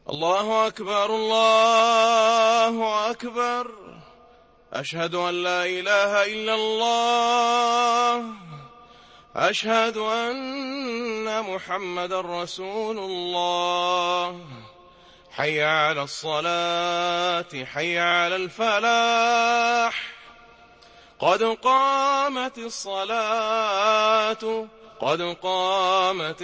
الله أكبر الله أكبر. أشهد أن لا إله إلا الله. أشهد أن محمدا رسول الله. حي على الصلاة حي على الفلاح. قد قامت الصلاة قد قامت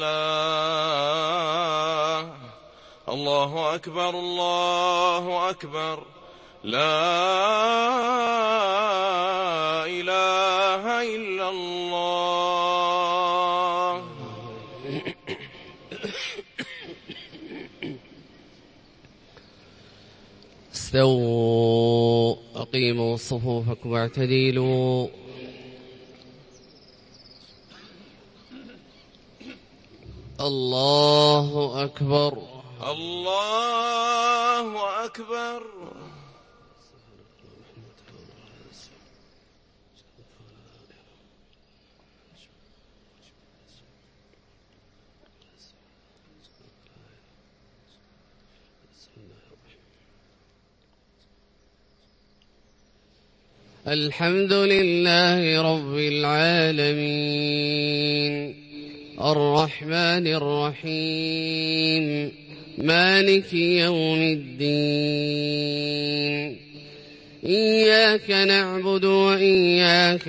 الصلاة. الله أكبر الله أكبر. لا إله إلا الله. استووا أقيموا صفوفكم واعتدلوا. الله أكبر الله أكبر. الحمد لله رب العالمين الرحمن الرحيم مالك يوم الدين. إياك نعبد وإياك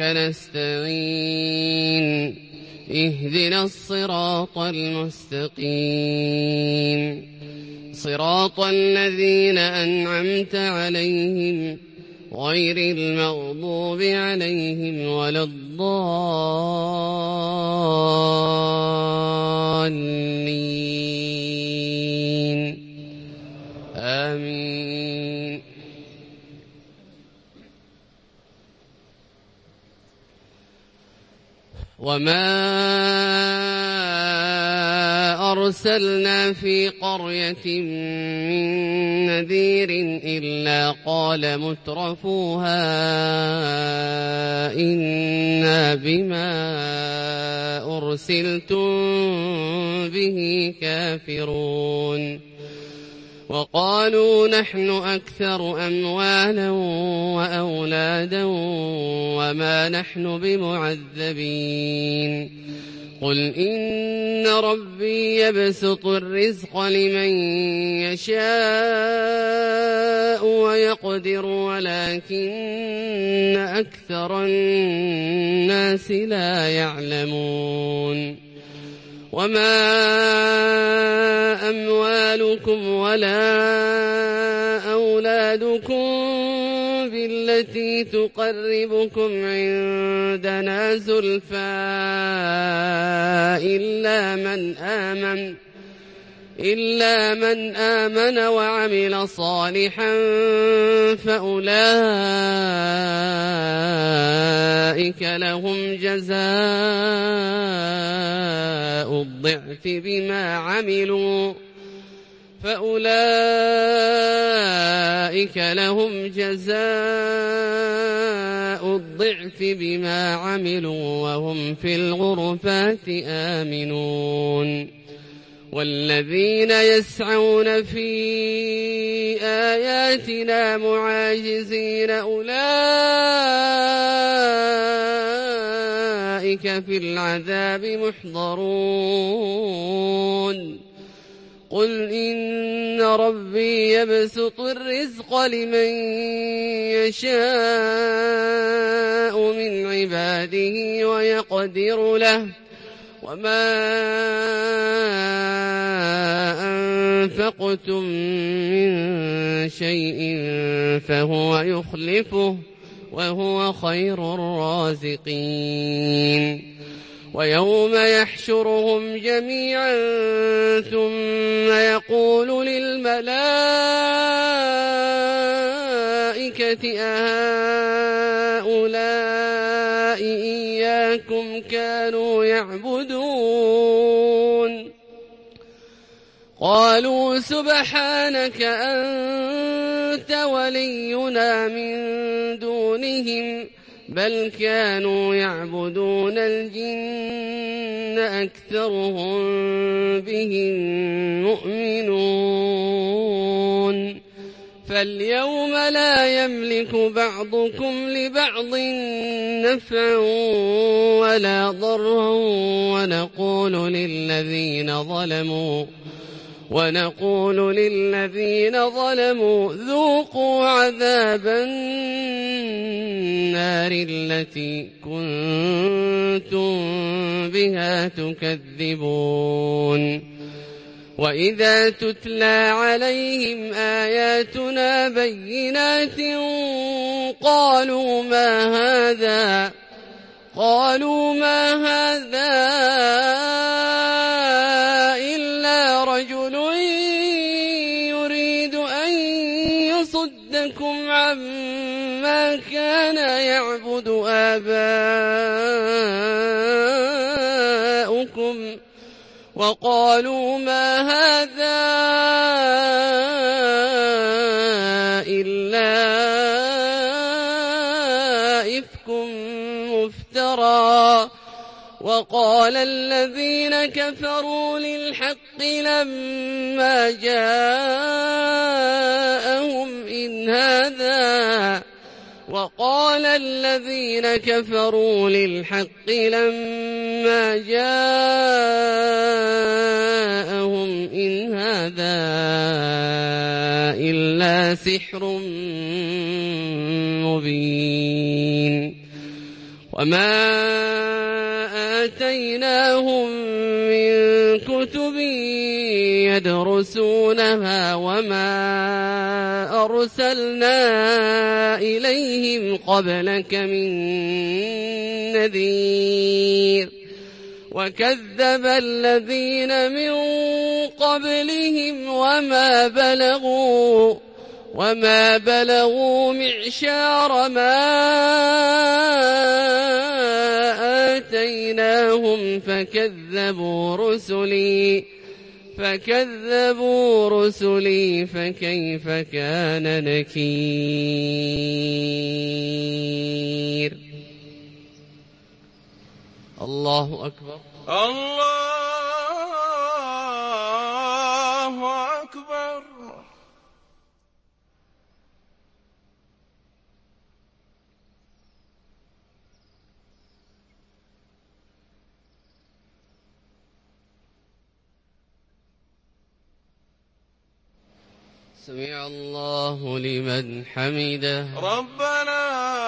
نستعين. اهدنا الصراط المستقيم صراط الذين أنعمت عليهم غير المغضوب عليهم ولا الضالين. آمين. وما أرسلنا في قرية من نذير إلا قال مترفوها إنا بما أرسلتم به كافرون. وقالوا نحن أكثر أموالا وأولادا وما نحن بمعذبين. قل إن ربي يبسط الرزق لمن يشاء ويقدر ولكن أكثر الناس لا يعلمون. وما أموالكم ولا أولادكم بالتي تقربكم عندنا زلفى إلا من آمن وعمل صالحا فأولئك لهم جزاء الضعف بما عملوا وهم في الغرفات آمنون. والذين يسعون في آياتنا معاجزين أولئك في العذاب محضرون. قل إن ربي يبسط الرزق لمن يشاء من عباده ويقدر له وما أنفقتم من شيء فهو يخلفه وهو خير الرازقين. ويوم يحشرهم جميعا ثم يقول للملائكة أهؤلاء إياكم كانوا يعبدون؟ قالوا سبحانك أنت ولينا من دونهم بل كانوا يعبدون الجن أكثرهم بهم مؤمنون. فاليوم لا يملك بعضكم لبعض نفعا ولا ضرا ونقول للذين ظلموا ذوقوا عذاب النار التي كنتم بها تكذبون وإذا تتلى عليهم آياتنا بينات قالوا ما هذا إلا رجل يريد أن يصدكم عما كان يعبد آباؤكم وقالوا ما هذا إلا إفك مفترى وقال الذين كفروا للحق لما جاءهم إن هذا إلا سحر مبين وما آتيناهم من كتب يدرسونها وما أرسلنا إليهم قبلك من نذير وكذب الذين من قبلهم وما بلغوا معشار ما آتيناهم فكذبوا رسلي فكيف كان نكير. الله أكبر. الله أكبر. سمع الله لمن حمده. ربنا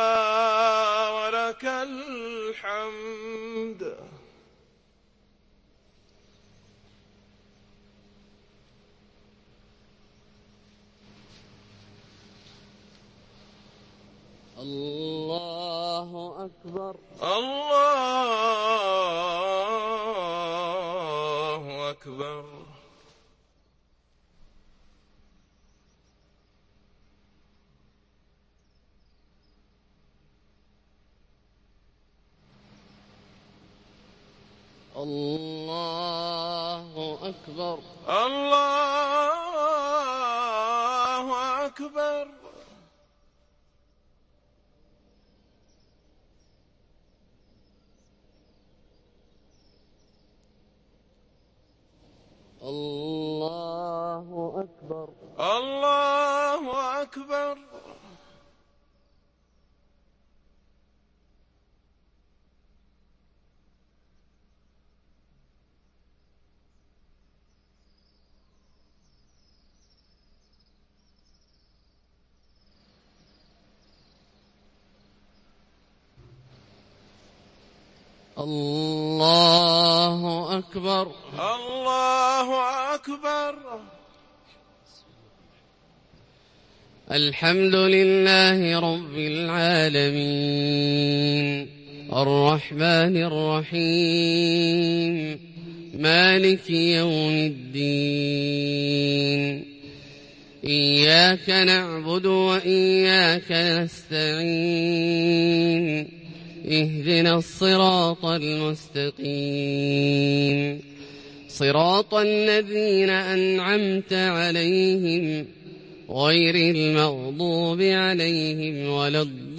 ولك الحمد. الله أكبر. الله أكبر. الله أكبر. الله أكبر. الله أكبر. الله أكبر. الله أكبر. الله أكبر. الحمد لله رب العالمين الرحمن الرحيم مالك يوم الدين إياك نعبد وإياك نستعين اهدنا الصراط المستقيم صراط الذين أنعمت عليهم غير المغضوب عليهم ولا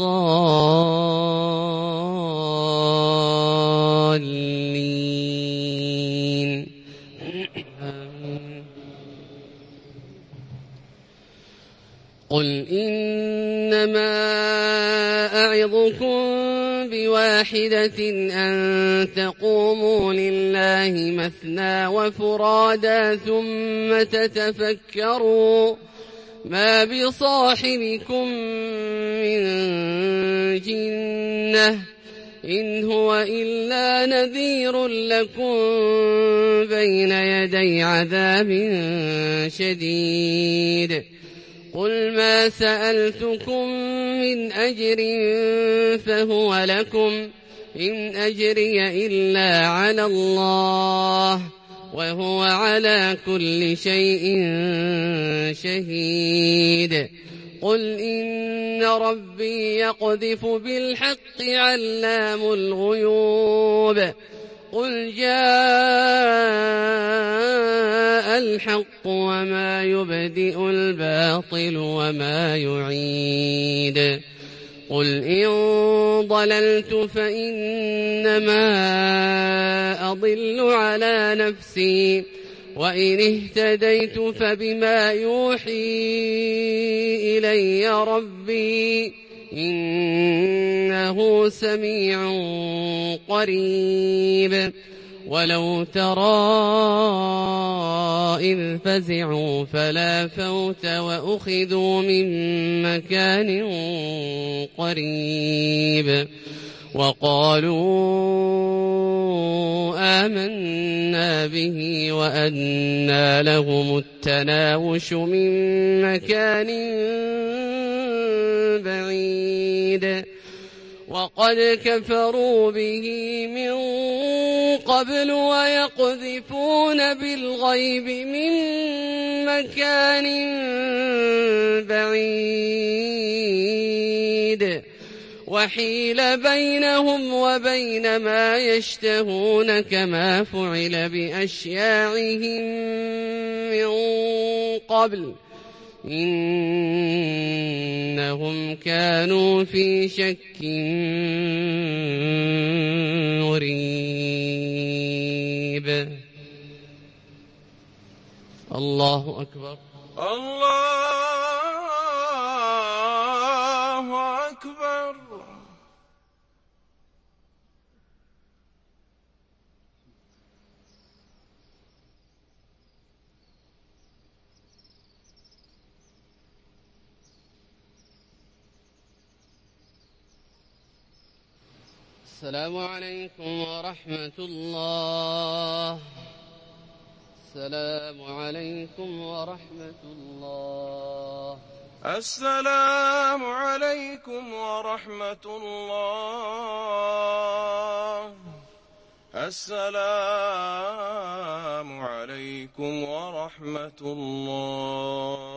الضالين. قل إنما أعظكم بواحدة أن تقوموا لله مثنى وفرادا ثم تتفكروا ما بصاحبكم من جنة إن هو إلا نذير لكم بين يدي عذاب شديد قل ما سألتكم من أجر فهو لكم إن أجري إلا على الله وهو على كل شيء شهيد قل إن ربي يقذف بالحق علام الغيوب قل جاء الحق وما يبدئ الباطل وما يعيد قل إن ضللت فإنما أضل على نفسي وإن اهتديت فبما يوحي إلي ربي إنه سميع قريب ولو ترى إذ فزعوا فلا فوت وأخذوا من مكان قريب وقالوا آمنا به وأنى لهم التناوش من مكان بعيد وقد كفروا به من قبل ويقذفون بالغيب من مكان بعيد وحيل بينهم وبين ما يشتهون كما فعل بأشياعهم من قبل إنهم كانوا في شك مريب الله أكبر الله أكبر السلام عليكم ورحمة الله السلام عليكم ورحمة الله السلام عليكم ورحمة الله السلام عليكم ورحمة الله